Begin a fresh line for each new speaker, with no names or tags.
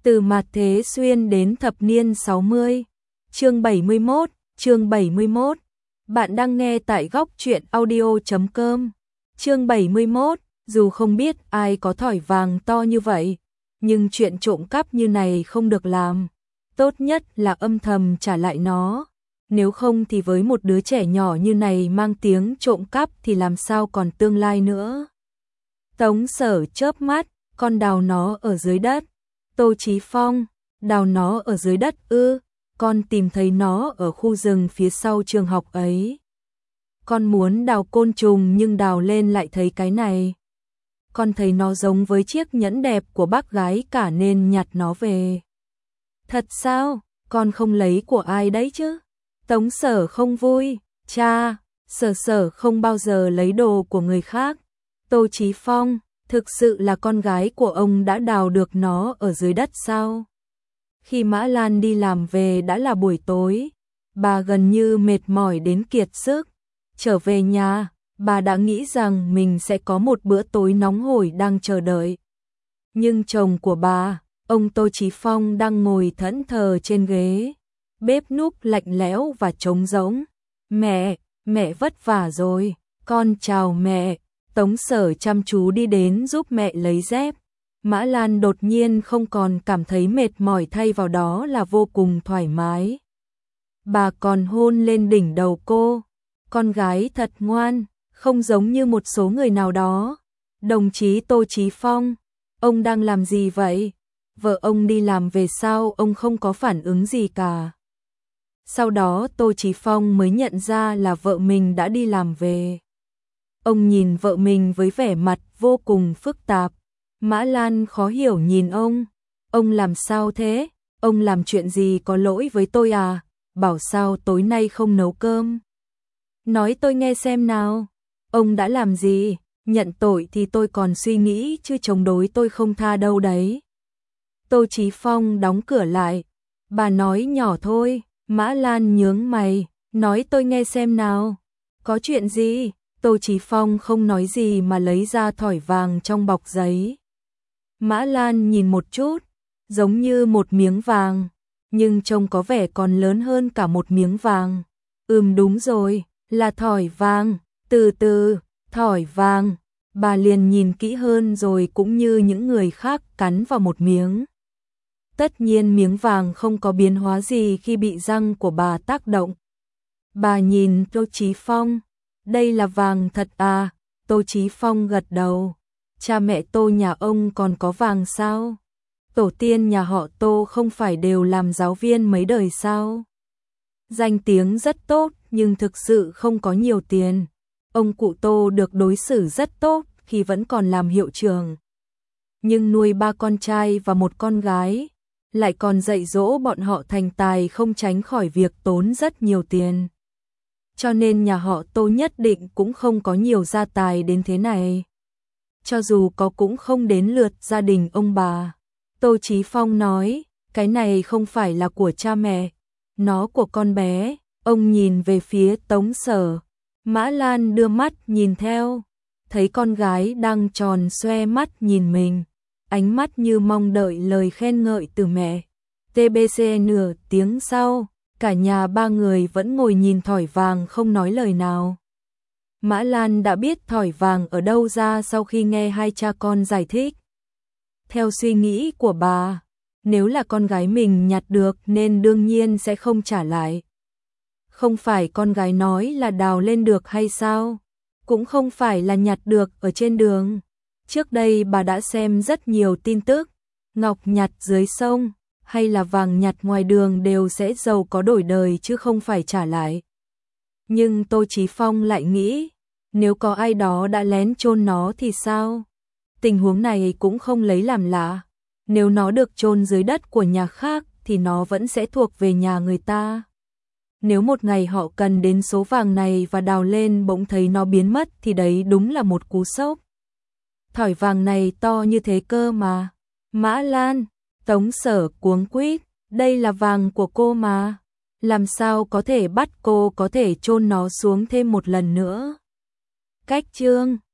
Từ mạt thế xuyên đến thập niên 60. Chương 71. Bạn đang nghe tại góc truyện audio.com. Chương 71. Dù không biết ai có thỏi vàng to như vậy, nhưng chuyện trộm cắp như này không được làm. Tốt nhất là âm thầm trả lại nó. Nếu không thì với một đứa trẻ nhỏ như này mang tiếng trộm cắp thì làm sao còn tương lai nữa. Tống Sở chớp mắt, con đào nó ở dưới đất. Tô Chí Phong, đào nó ở dưới đất ư? Con tìm thấy nó ở khu rừng phía sau trường học ấy. Con muốn đào côn trùng nhưng đào lên lại thấy cái này. Con thấy nó giống với chiếc nhẫn đẹp của bác gái cả nên nhặt nó về. Thật sao? Con không lấy của ai đấy chứ? Tống Sở không vui. Cha, Sở không bao giờ lấy đồ của người khác. Tô Chí Phong, thực sự là con gái của ông đã đào được nó ở dưới đất sao? Khi Mã Lan đi làm về đã là buổi tối, bà gần như mệt mỏi đến kiệt sức. Trở về nhà, bà đã nghĩ rằng mình sẽ có một bữa tối nóng hổi đang chờ đợi. Nhưng chồng của bà, ông Tô Chí Phong đang ngồi thẫn thờ trên ghế, bếp núc lạnh lẽo và trống rỗng. Mẹ vất vả rồi, con chào mẹ. Tống Sở chăm chú đi đến giúp mẹ lấy dép. Mã Lan đột nhiên không còn cảm thấy mệt mỏi, thay vào đó là vô cùng thoải mái. Bà còn hôn lên đỉnh đầu cô. Con gái thật ngoan, không giống như một số người nào đó. Đồng chí Tô Chí Phong, ông đang làm gì vậy? Vợ ông đi làm về sao ông không có phản ứng gì cả? Sau đó Tô Chí Phong mới nhận ra là vợ mình đã đi làm về. Ông nhìn vợ mình với vẻ mặt vô cùng phức tạp. Mã Lan khó hiểu nhìn ông. Ông làm sao thế? Ông làm chuyện gì có lỗi với tôi à? Bảo sao tối nay không nấu cơm? Nói tôi nghe xem nào. Ông đã làm gì? Nhận tội thì tôi còn suy nghĩ chứ chống đối tôi không tha đâu đấy. Tô Chí Phong đóng cửa lại. Bà nói nhỏ thôi. Mã Lan nhướng mày. Nói tôi nghe xem nào. Có chuyện gì? Tô Chí Phong không nói gì mà lấy ra thỏi vàng trong bọc giấy. Mã Lan nhìn một chút, giống như một miếng vàng, nhưng trông có vẻ còn lớn hơn cả một miếng vàng. Đúng rồi, là thỏi vàng. Từ thỏi vàng. Bà liền nhìn kỹ hơn rồi cũng như những người khác cắn vào một miếng. Tất nhiên miếng vàng không có biến hóa gì khi bị răng của bà tác động. Bà nhìn Tô Chí Phong. Đây là vàng thật à? Tô Chí Phong gật đầu. Cha mẹ Tô nhà ông còn có vàng sao? Tổ tiên nhà họ Tô không phải đều làm giáo viên mấy đời sao? Danh tiếng rất tốt nhưng thực sự không có nhiều tiền. Ông cụ Tô được đối xử rất tốt khi vẫn còn làm hiệu trưởng. Nhưng nuôi 3 con trai và 1 con gái, lại còn dạy dỗ bọn họ thành tài không tránh khỏi việc tốn rất nhiều tiền. Cho nên nhà họ Tô nhất định cũng không có nhiều gia tài đến thế này. Cho dù có cũng không đến lượt gia đình ông bà. Tô Chí Phong nói, cái này không phải là của cha mẹ, nó của con bé. Ông nhìn về phía Tống Sở. Mã Lan đưa mắt nhìn theo, thấy con gái đang tròn xoe mắt nhìn mình, ánh mắt như mong đợi lời khen ngợi từ mẹ. TBC nửa tiếng sau, cả nhà 3 người vẫn ngồi nhìn thỏi vàng không nói lời nào. Mã Lan đã biết thỏi vàng ở đâu ra sau khi nghe hai cha con giải thích. Theo suy nghĩ của bà, nếu là con gái mình nhặt được nên đương nhiên sẽ không trả lại. Không phải con gái nói là đào lên được hay sao? Cũng không phải là nhặt được ở trên đường. Trước đây bà đã xem rất nhiều tin tức, ngọc nhặt dưới sông hay là vàng nhặt ngoài đường đều sẽ giàu có đổi đời chứ không phải trả lại. Nhưng Tô Chí Phong lại nghĩ, nếu có ai đó đã lén chôn nó thì sao? Tình huống này cũng không lấy làm lạ. Nếu nó được chôn dưới đất của nhà khác thì nó vẫn sẽ thuộc về nhà người ta. Nếu một ngày họ cần đến số vàng này và đào lên bỗng thấy nó biến mất thì đấy đúng là một cú sốc. Thỏi vàng này to như thế cơ mà. Mã Lan, Tống Sở cuống quýt, đây là vàng của cô mà. Làm sao có thể bắt cô có thể chôn nó xuống thêm một lần nữa? Cách chương